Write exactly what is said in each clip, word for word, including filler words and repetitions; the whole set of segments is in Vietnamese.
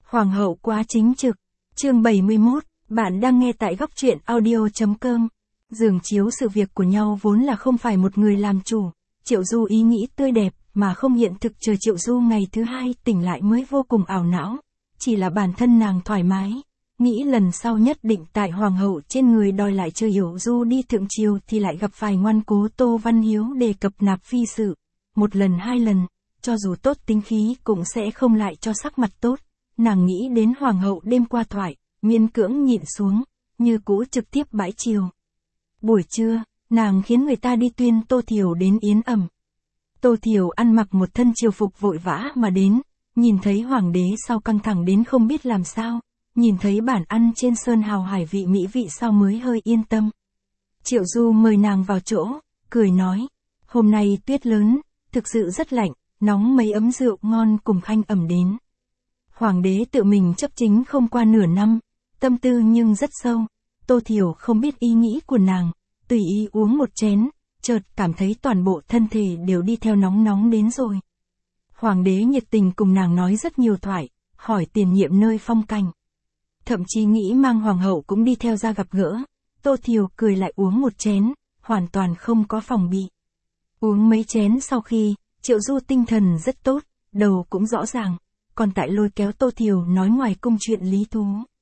Hoàng hậu quá chính trực. Chương bảy mươi mốt, bạn đang nghe tại góc truyện audio chấm com. Giường chiếu sự việc của nhau vốn là không phải một người làm chủ. Triệu Du ý nghĩ tươi đẹp mà không hiện thực, chờ Triệu Du ngày thứ hai tỉnh lại mới vô cùng ảo não. Chỉ là bản thân nàng thoải mái, nghĩ lần sau nhất định tại hoàng hậu trên người đòi lại, chờ Hiểu Du đi thượng triều thì lại gặp phải ngoan cố Tô Văn Hiếu đề cập nạp phi sự. Một lần hai lần, cho dù tốt tính khí cũng sẽ không lại cho sắc mặt tốt. Nàng nghĩ đến hoàng hậu đêm qua thoại, miễn cưỡng nhịn xuống, như cũ trực tiếp bãi triều. Buổi trưa, nàng khiến người ta đi tuyên Tô Thiều đến yến ẩm. Tô Thiều ăn mặc một thân triều phục vội vã mà đến, nhìn thấy hoàng đế sau căng thẳng đến không biết làm sao, nhìn thấy bản ăn trên sơn hào hải vị mỹ vị sau mới hơi yên tâm. Triệu Du mời nàng vào chỗ, cười nói, hôm nay tuyết lớn, thực sự rất lạnh, nóng mấy ấm rượu ngon cùng khanh ẩm đến. Hoàng đế tự mình chấp chính không qua nửa năm, tâm tư nhưng rất sâu. Tô Thiều không biết ý nghĩ của nàng, tùy ý uống một chén, chợt cảm thấy toàn bộ thân thể đều đi theo nóng nóng đến rồi. Hoàng đế nhiệt tình cùng nàng nói rất nhiều thoại, hỏi tiền nhiệm nơi phong cảnh. Thậm chí nghĩ mang hoàng hậu cũng đi theo ra gặp gỡ. Tô Thiều cười lại uống một chén, hoàn toàn không có phòng bị. Uống mấy chén sau khi, Triệu Du tinh thần rất tốt, đầu cũng rõ ràng, còn tại lôi kéo Tô Thiều nói ngoài cung chuyện lý thú.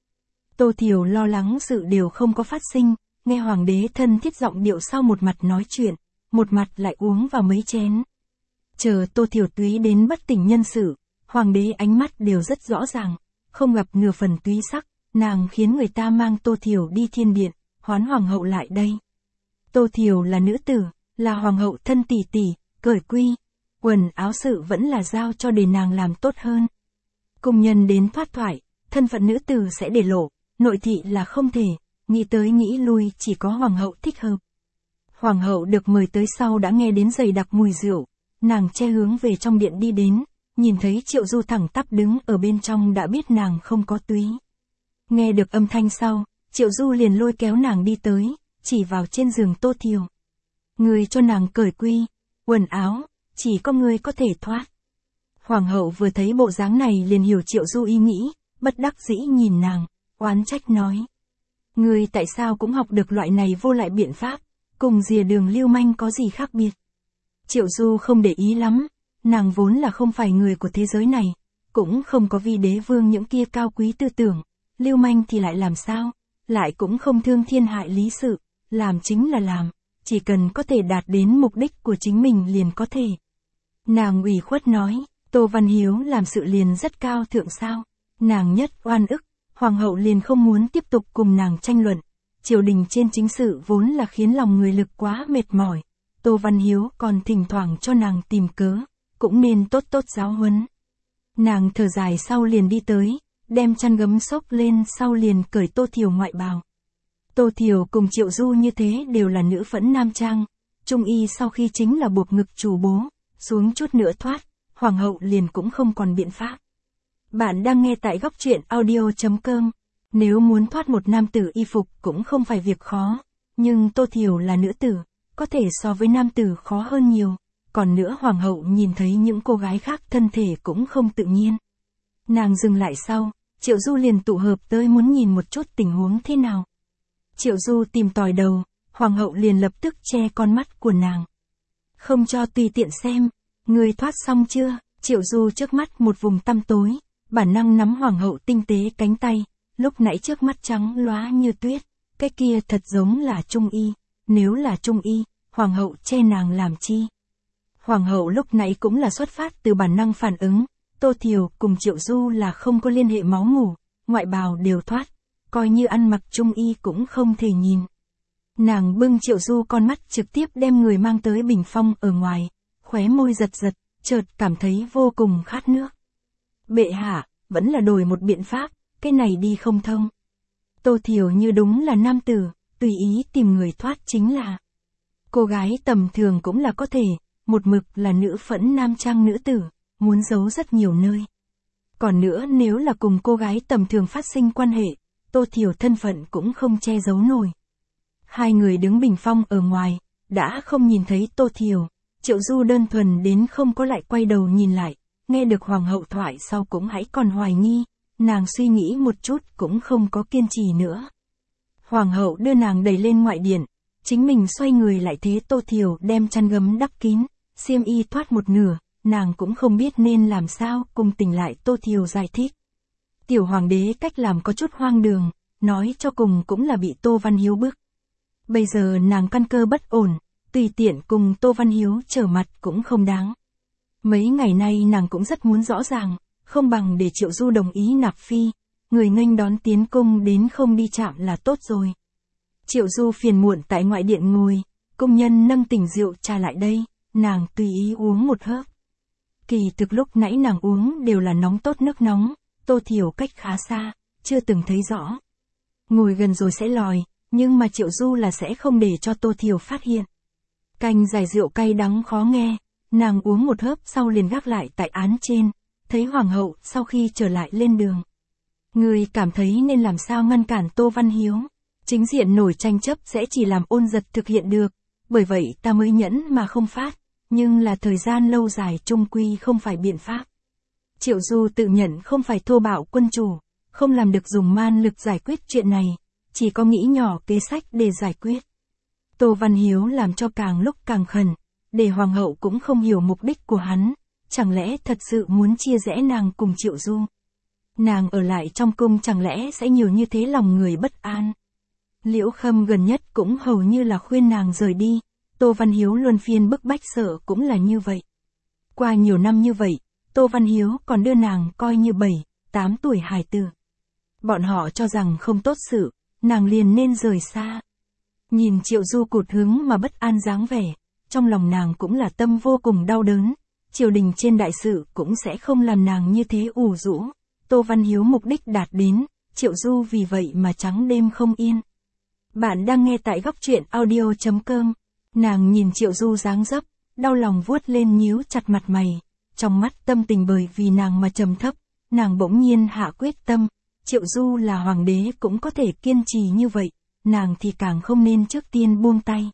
Tô Thiều lo lắng sự điều không có phát sinh, nghe hoàng đế thân thiết giọng điệu sau một mặt nói chuyện, một mặt lại uống vào mấy chén. Chờ Tô Thiều túy đến bất tỉnh nhân sự, hoàng đế ánh mắt đều rất rõ ràng, không gặp nửa phần túy sắc, nàng khiến người ta mang Tô Thiều đi thiên điện, hoán hoàng hậu lại đây. Tô Thiều là nữ tử, là hoàng hậu thân tỷ tỷ, cởi quy, quần áo sự vẫn là giao cho để nàng làm tốt hơn. Cung nhân đến thoát thoại, thân phận nữ tử sẽ để lộ, nội thị là không thể, nghĩ tới nghĩ lui chỉ có hoàng hậu thích hợp. Hoàng hậu được mời tới sau đã nghe đến dày đặc mùi rượu, nàng che hướng về trong điện đi đến, nhìn thấy Triệu Du thẳng tắp đứng ở bên trong đã biết nàng không có túy. Nghe được âm thanh sau, Triệu Du liền lôi kéo nàng đi tới, chỉ vào trên giường Tô Thiều. Người cho nàng cởi quy, quần áo, chỉ có người có thể thoát. Hoàng hậu vừa thấy bộ dáng này liền hiểu Triệu Du ý nghĩ, bất đắc dĩ nhìn nàng, oán trách nói. Người tại sao cũng học được loại này vô lại biện pháp, cùng rìa đường lưu manh có gì khác biệt. Triệu Du không để ý lắm, nàng vốn là không phải người của thế giới này, cũng không có vi đế vương những kia cao quý tư tưởng, lưu manh thì lại làm sao, lại cũng không thương thiên hại lý sự, làm chính là làm, chỉ cần có thể đạt đến mục đích của chính mình liền có thể. Nàng ủy khuất nói, Tô Văn Hiếu làm sự liền rất cao thượng sao, nàng nhất oan ức, hoàng hậu liền không muốn tiếp tục cùng nàng tranh luận, triều đình trên chính sự vốn là khiến lòng người lực quá mệt mỏi, Tô Văn Hiếu còn thỉnh thoảng cho nàng tìm cớ, cũng nên tốt tốt giáo huấn. Nàng thở dài sau liền đi tới, đem chăn gấm xốc lên sau liền cởi Tô Thiều ngoại bào. Tô Thiều cùng Triệu Du như thế đều là nữ phẫn nam trang, trung y sau khi chính là buộc ngực chủ bố, xuống chút nữa thoát, hoàng hậu liền cũng không còn biện pháp. Bạn đang nghe tại góc truyện audio chấm com. Nếu muốn thoát một nam tử y phục cũng không phải việc khó, nhưng Tô Thiều là nữ tử, có thể so với nam tử khó hơn nhiều. Còn nữa hoàng hậu nhìn thấy những cô gái khác thân thể cũng không tự nhiên. Nàng dừng lại sau, Triệu Du liền tụ hợp tới muốn nhìn một chút tình huống thế nào. Triệu Du tìm tòi đầu, hoàng hậu liền lập tức che con mắt của nàng. Không cho tùy tiện xem, người thoát xong chưa? Triệu Du trước mắt một vùng tăm tối, bản năng nắm hoàng hậu tinh tế cánh tay, lúc nãy trước mắt trắng lóa như tuyết, cái kia thật giống là trung y, nếu là trung y, hoàng hậu che nàng làm chi? Hoàng hậu lúc nãy cũng là xuất phát từ bản năng phản ứng, Tô Thiều cùng Triệu Du là không có liên hệ máu mủ, ngoại bào đều thoát, coi như ăn mặc trung y cũng không thể nhìn. Nàng bưng Triệu Du con mắt trực tiếp đem người mang tới bình phong ở ngoài, khóe môi giật giật, chợt cảm thấy vô cùng khát nước. Bệ hạ, vẫn là đổi một biện pháp, cái này đi không thông. Tô Thiều như đúng là nam tử, tùy ý tìm người thoát chính là. Cô gái tầm thường cũng là có thể, một mực là nữ phẫn nam trang nữ tử, muốn giấu rất nhiều nơi. Còn nữa nếu là cùng cô gái tầm thường phát sinh quan hệ, Tô Thiều thân phận cũng không che giấu nổi. Hai người đứng bình phong ở ngoài, đã không nhìn thấy Tô Thiều, Triệu Du đơn thuần đến không có lại quay đầu nhìn lại, nghe được hoàng hậu thoại sau cũng hãy còn hoài nghi, nàng suy nghĩ một chút cũng không có kiên trì nữa. Hoàng hậu đưa nàng đẩy lên ngoại điện, chính mình xoay người lại thế Tô Thiều đem chăn gấm đắp kín, xiêm y thoát một nửa, nàng cũng không biết nên làm sao, cùng tỉnh lại Tô Thiều giải thích. Tiểu hoàng đế cách làm có chút hoang đường, nói cho cùng cũng là bị Tô Văn Hiếu bức. Bây giờ nàng căn cơ bất ổn, tùy tiện cùng Tô Văn Hiếu trở mặt cũng không đáng. Mấy ngày nay nàng cũng rất muốn rõ ràng, không bằng để Triệu Du đồng ý nạp phi, người nghênh đón tiến cung đến không đi chạm là tốt rồi. Triệu Du phiền muộn tại ngoại điện ngồi, công nhân nâng tỉnh rượu trà lại đây, nàng tùy ý uống một hớp. Kỳ thực lúc nãy nàng uống đều là nóng tốt nước nóng, Tô Thiều cách khá xa, chưa từng thấy rõ. Ngồi gần rồi sẽ lòi, nhưng mà Triệu Du là sẽ không để cho Tô Thiều phát hiện. Canh giải rượu cay đắng khó nghe, nàng uống một hớp sau liền gác lại tại án trên, thấy hoàng hậu sau khi trở lại lên đường. Người cảm thấy nên làm sao ngăn cản Tô Văn Hiếu, chính diện nổi tranh chấp sẽ chỉ làm Ôn Giật thực hiện được, bởi vậy ta mới nhẫn mà không phát, nhưng là thời gian lâu dài chung quy không phải biện pháp. Triệu Du tự nhận không phải thô bạo quân chủ, không làm được dùng man lực giải quyết chuyện này, chỉ có nghĩ nhỏ kế sách để giải quyết. Tô Văn Hiếu làm cho càng lúc càng khẩn, để hoàng hậu cũng không hiểu mục đích của hắn, chẳng lẽ thật sự muốn chia rẽ nàng cùng Triệu Du. Nàng ở lại trong cung chẳng lẽ sẽ nhiều như thế lòng người bất an. Liễu Khâm gần nhất cũng hầu như là khuyên nàng rời đi, Tô Văn Hiếu luân phiên bức bách sợ cũng là như vậy. Qua nhiều năm như vậy, Tô Văn Hiếu còn đưa nàng coi như bảy, tám tuổi hài tử. Bọn họ cho rằng không tốt sự, nàng liền nên rời xa. Nhìn Triệu Du cụt hứng mà bất an dáng vẻ, trong lòng nàng cũng là tâm vô cùng đau đớn, triều đình trên đại sự cũng sẽ không làm nàng như thế ủ rũ. Tô Văn Hiếu mục đích đạt đến, Triệu Du vì vậy mà trắng đêm không yên. Bạn đang nghe tại góc truyện audio chấm com. Nàng nhìn Triệu Du dáng dấp, đau lòng vuốt lên nhíu chặt mặt mày, trong mắt tâm tình bởi vì nàng mà trầm thấp, nàng bỗng nhiên hạ quyết tâm, Triệu Du là hoàng đế cũng có thể kiên trì như vậy, nàng thì càng không nên trước tiên buông tay.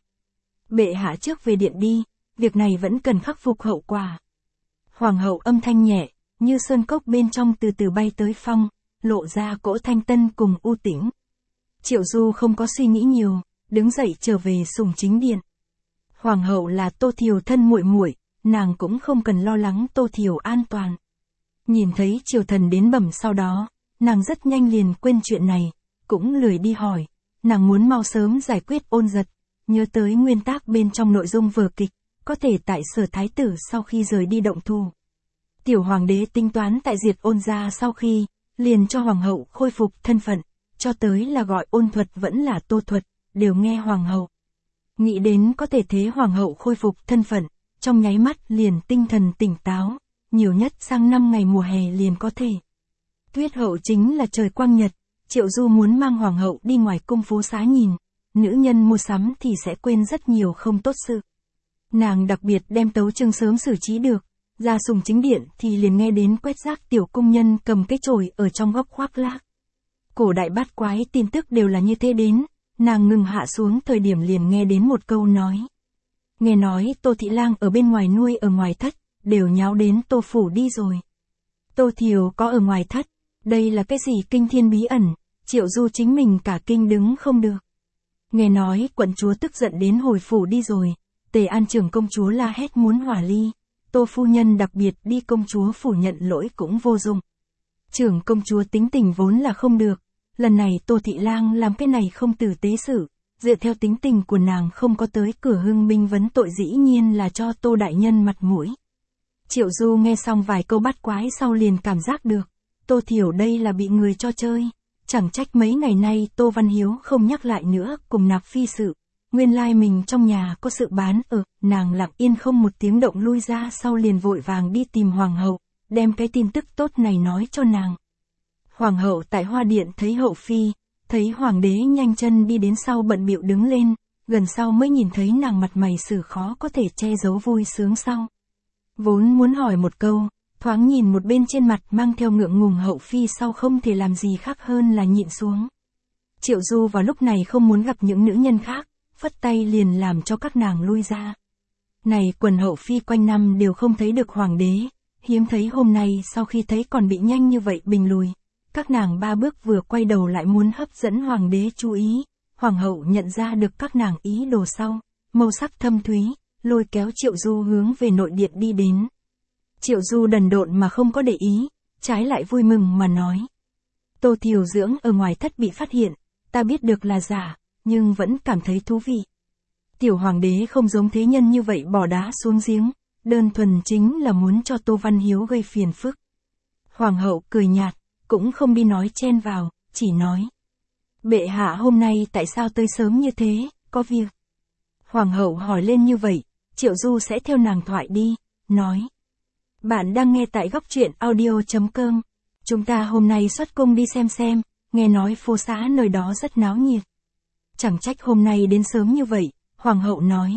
Bệ hạ trước về điện đi, việc này vẫn cần khắc phục hậu quả. Hoàng hậu âm thanh nhẹ, như sơn cốc bên trong từ từ bay tới phong, lộ ra cỗ thanh tân cùng u tĩnh. Triệu Du không có suy nghĩ nhiều, đứng dậy trở về sùng chính điện. Hoàng hậu là Tô Thiều thân muội muội, nàng cũng không cần lo lắng Tô Thiều an toàn. Nhìn thấy triều thần đến bẩm sau đó, nàng rất nhanh liền quên chuyện này, cũng lười đi hỏi, nàng muốn mau sớm giải quyết Ôn Giật, nhớ tới nguyên tắc bên trong nội dung vở kịch, có thể tại Sở thái tử sau khi rời đi động thủ. Tiểu hoàng đế tính toán tại diệt Ôn gia sau khi, liền cho hoàng hậu khôi phục thân phận, cho tới là gọi Ôn Thuật vẫn là Tô Thuật, đều nghe hoàng hậu. Nghĩ đến có thể thế hoàng hậu khôi phục thân phận, trong nháy mắt liền tinh thần tỉnh táo, nhiều nhất sang năm ngày mùa hè liền có thể. Tuyết hậu chính là trời quang nhật, Triệu Du muốn mang hoàng hậu đi ngoài cung phố xá nhìn, nữ nhân mua sắm thì sẽ quên rất nhiều không tốt sự. Nàng đặc biệt đem tấu chương sớm xử trí được, ra sùng chính điện thì liền nghe đến quét rác tiểu cung nhân cầm cái chổi ở trong góc khoác lác. Cổ đại bát quái tin tức đều là như thế đến, nàng ngừng hạ xuống thời điểm liền nghe đến một câu nói. Nghe nói Tô Thị Lang ở bên ngoài nuôi ở ngoài thất, đều nháo đến Tô Phủ đi rồi. Tô Thiều có ở ngoài thất, đây là cái gì kinh thiên bí ẩn, Triệu Du chính mình cả kinh đứng không được. Nghe nói quận chúa tức giận đến hồi phủ đi rồi, Tề An trưởng công chúa la hét muốn hỏa ly, Tô phu nhân đặc biệt đi công chúa phủ nhận lỗi cũng vô dụng. Trưởng công chúa tính tình vốn là không được, lần này Tô Thị Lang làm cái này không tử tế sự, dựa theo tính tình của nàng không có tới cửa hưng binh vấn tội dĩ nhiên là cho Tô đại nhân mặt mũi. Triệu Du nghe xong vài câu bắt quái sau liền cảm giác được, Tô Thiểu đây là bị người cho chơi, chẳng trách mấy ngày nay Tô Văn Hiếu không nhắc lại nữa cùng nạp phi sự, nguyên lai mình trong nhà có sự bán ở, nàng lặng yên không một tiếng động lui ra sau liền vội vàng đi tìm hoàng hậu, đem cái tin tức tốt này nói cho nàng. Hoàng hậu tại hoa điện thấy hậu phi, thấy hoàng đế nhanh chân đi đến sau bận bịu đứng lên, gần sau mới nhìn thấy nàng mặt mày xử khó có thể che giấu vui sướng sau. Vốn muốn hỏi một câu, thoáng nhìn một bên trên mặt mang theo ngượng ngùng hậu phi sau không thể làm gì khác hơn là nhịn xuống. Triệu Du vào lúc này không muốn gặp những nữ nhân khác, phất tay liền làm cho các nàng lui ra. Này quần hậu phi quanh năm đều không thấy được hoàng đế, hiếm thấy hôm nay sau khi thấy còn bị nhanh như vậy bình lùi. Các nàng ba bước vừa quay đầu lại muốn hấp dẫn hoàng đế chú ý, hoàng hậu nhận ra được các nàng ý đồ sau, màu sắc thâm thúy, lôi kéo Triệu Du hướng về nội điện đi đến. Triệu Du đần độn mà không có để ý, trái lại vui mừng mà nói. Tô Thiều Dưỡng ở ngoài thất bị phát hiện, ta biết được là giả, nhưng vẫn cảm thấy thú vị. Tiểu hoàng đế không giống thế nhân như vậy bỏ đá xuống giếng, đơn thuần chính là muốn cho Tô Văn Hiếu gây phiền phức. Hoàng hậu cười nhạt, cũng không đi nói chen vào, chỉ nói. Bệ hạ hôm nay tại sao tới sớm như thế, có việc. Hoàng hậu hỏi lên như vậy, Triệu Du sẽ theo nàng thoại đi, nói. Bạn đang nghe tại góc truyện audio chấm com. Chúng ta hôm nay xuất cung đi xem xem, nghe nói phố xá nơi đó rất náo nhiệt. Chẳng trách hôm nay đến sớm như vậy, hoàng hậu nói.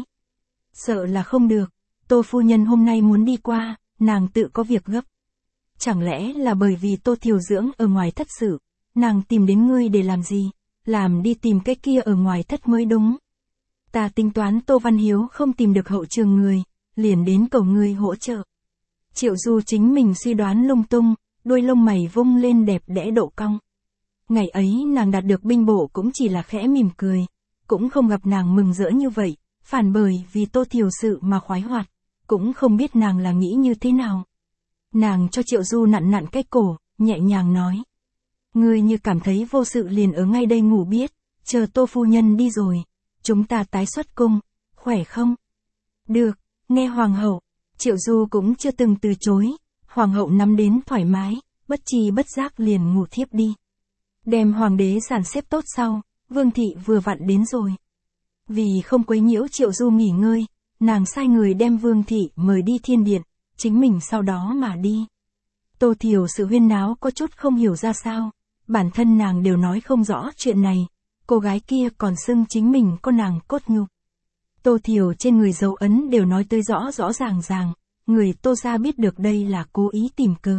Sợ là không được, Tô phu nhân hôm nay muốn đi qua, nàng tự có việc gấp. Chẳng lẽ là bởi vì Tô Thiều Dưỡng ở ngoài thất sự, nàng tìm đến ngươi để làm gì, làm đi tìm cái kia ở ngoài thất mới đúng. Ta tính toán Tô Văn Hiếu không tìm được hậu trường người, liền đến cầu ngươi hỗ trợ. Triệu Du chính mình suy đoán lung tung, đôi lông mày vung lên đẹp đẽ độ cong. Ngày ấy nàng đạt được binh bộ cũng chỉ là khẽ mỉm cười, cũng không gặp nàng mừng rỡ như vậy, phản bởi vì Tô Thiều sự mà khoái hoạt, cũng không biết nàng là nghĩ như thế nào. Nàng cho Triệu Du nặn nặn cái cổ, nhẹ nhàng nói. Ngươi như cảm thấy vô sự liền ở ngay đây ngủ biết, chờ Tô phu nhân đi rồi, chúng ta tái xuất cung, khỏe không? Được, nghe hoàng hậu, Triệu Du cũng chưa từng từ chối, hoàng hậu nắm đến thoải mái, bất chi bất giác liền ngủ thiếp đi. Đem hoàng đế dàn xếp tốt sau, Vương thị vừa vặn đến rồi. Vì không quấy nhiễu Triệu Du nghỉ ngơi, nàng sai người đem Vương thị mời đi thiên điện, chính mình sau đó mà đi. Tô Thiều sự huyên náo có chút không hiểu ra sao, bản thân nàng đều nói không rõ chuyện này, cô gái kia còn xưng chính mình có nàng cốt nhục. Tô Thiều trên người dấu ấn đều nói tới rõ rõ ràng ràng, người Tô gia biết được đây là cố ý tìm cớ.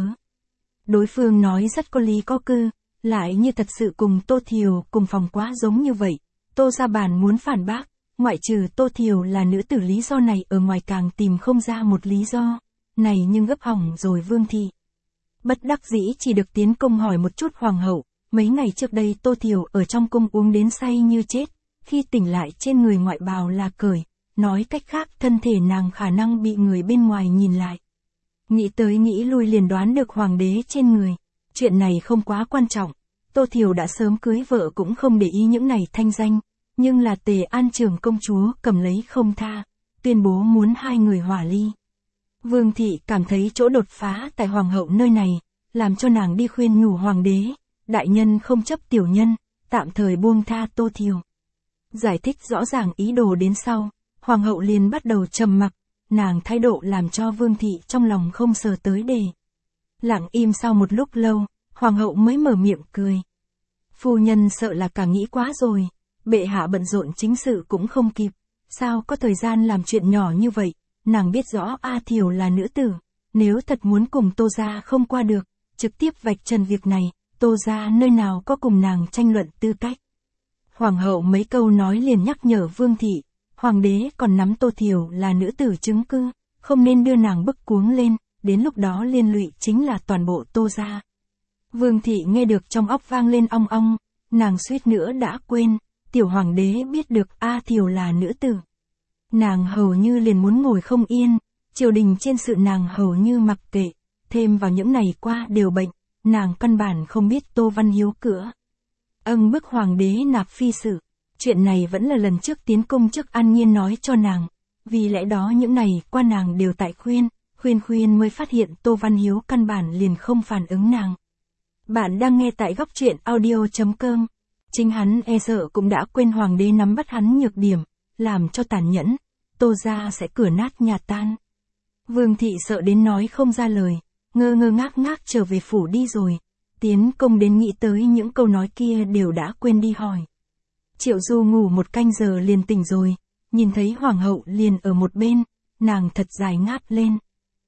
Đối phương nói rất có lý có cư, lại như thật sự cùng Tô Thiều cùng phòng quá giống như vậy, Tô gia bản muốn phản bác, ngoại trừ Tô Thiều là nữ tử lý do này ở ngoài càng tìm không ra một lý do, này nhưng gấp hỏng rồi Vương thị. Bất đắc dĩ chỉ được tiến cung hỏi một chút hoàng hậu, mấy ngày trước đây Tô Thiều ở trong cung uống đến say như chết, khi tỉnh lại trên người ngoại bào là cởi, nói cách khác thân thể nàng khả năng bị người bên ngoài nhìn lại. Nghĩ tới nghĩ lui liền đoán được hoàng đế trên người, chuyện này không quá quan trọng, Tô Thiều đã sớm cưới vợ cũng không để ý những này thanh danh, nhưng là Tề An trưởng công chúa cầm lấy không tha, tuyên bố muốn hai người hỏa ly. Vương thị cảm thấy chỗ đột phá tại hoàng hậu nơi này, làm cho nàng đi khuyên nhủ hoàng đế, đại nhân không chấp tiểu nhân, tạm thời buông tha Tô Thiều. Giải thích rõ ràng ý đồ đến sau, hoàng hậu liền bắt đầu trầm mặc, nàng thái độ làm cho Vương thị trong lòng không sờ tới đề. Lặng im sau một lúc lâu, hoàng hậu mới mở miệng cười. Phu nhân sợ là cả nghĩ quá rồi, bệ hạ bận rộn chính sự cũng không kịp, sao có thời gian làm chuyện nhỏ như vậy, nàng biết rõ A Thiều là nữ tử, nếu thật muốn cùng Tô gia không qua được, trực tiếp vạch trần việc này, Tô gia nơi nào có cùng nàng tranh luận tư cách. Hoàng hậu mấy câu nói liền nhắc nhở Vương thị, hoàng đế còn nắm Tô Thiều là nữ tử chứng cư, không nên đưa nàng bức cuống lên, đến lúc đó liên lụy chính là toàn bộ Tô gia. Vương thị nghe được trong óc vang lên ong ong, nàng suýt nữa đã quên, tiểu hoàng đế biết được A Thiều là nữ tử. Nàng hầu như liền muốn ngồi không yên, triều đình trên sự nàng hầu như mặc kệ, thêm vào những ngày qua đều bệnh, nàng căn bản không biết Tô Văn Hiếu cửa. Âng bức hoàng đế nạp phi sự, chuyện này vẫn là lần trước tiến cung trước An Nhiên nói cho nàng, vì lẽ đó những ngày qua nàng đều tại khuyên, khuyên khuyên mới phát hiện Tô Văn Hiếu căn bản liền không phản ứng nàng. Bạn đang nghe tại góc truyện audio chấm com, chính hắn e sợ cũng đã quên hoàng đế nắm bắt hắn nhược điểm, làm cho tàn nhẫn, Tô gia sẽ cửa nát nhà tan. Vương thị sợ đến nói không ra lời, ngơ ngơ ngác ngác trở về phủ đi rồi, tiến công đến nghĩ tới những câu nói kia đều đã quên đi hỏi. Triệu Du ngủ một canh giờ liền tỉnh rồi, nhìn thấy hoàng hậu liền ở một bên, nàng thật dài ngáp lên.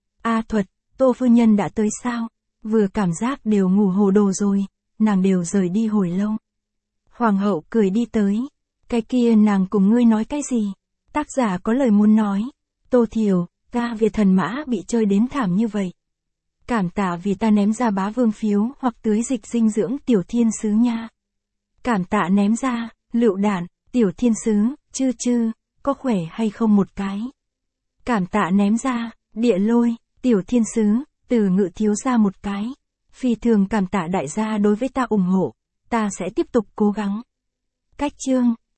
A Thuật, Tô phu nhân đã tới sao? Vừa cảm giác đều ngủ hồ đồ rồi, nàng đều rời đi hồi lâu. Hoàng hậu cười đi tới, cái kia nàng cùng ngươi nói cái gì? Tác giả có lời muốn nói, Tô Thiều, ca Việt thần mã bị chơi đến thảm như vậy. Cảm tạ vì ta ném ra bá vương phiếu hoặc tưới dịch dinh dưỡng tiểu thiên sứ nha. Cảm tạ ném ra, lựu đạn, tiểu thiên sứ, chư chư, có khỏe hay không một cái. Cảm tạ ném ra, địa lôi, tiểu thiên sứ, từ ngự thiếu ra một cái. Phi thường cảm tạ đại gia đối với ta ủng hộ, ta sẽ tiếp tục cố gắng. Cách chương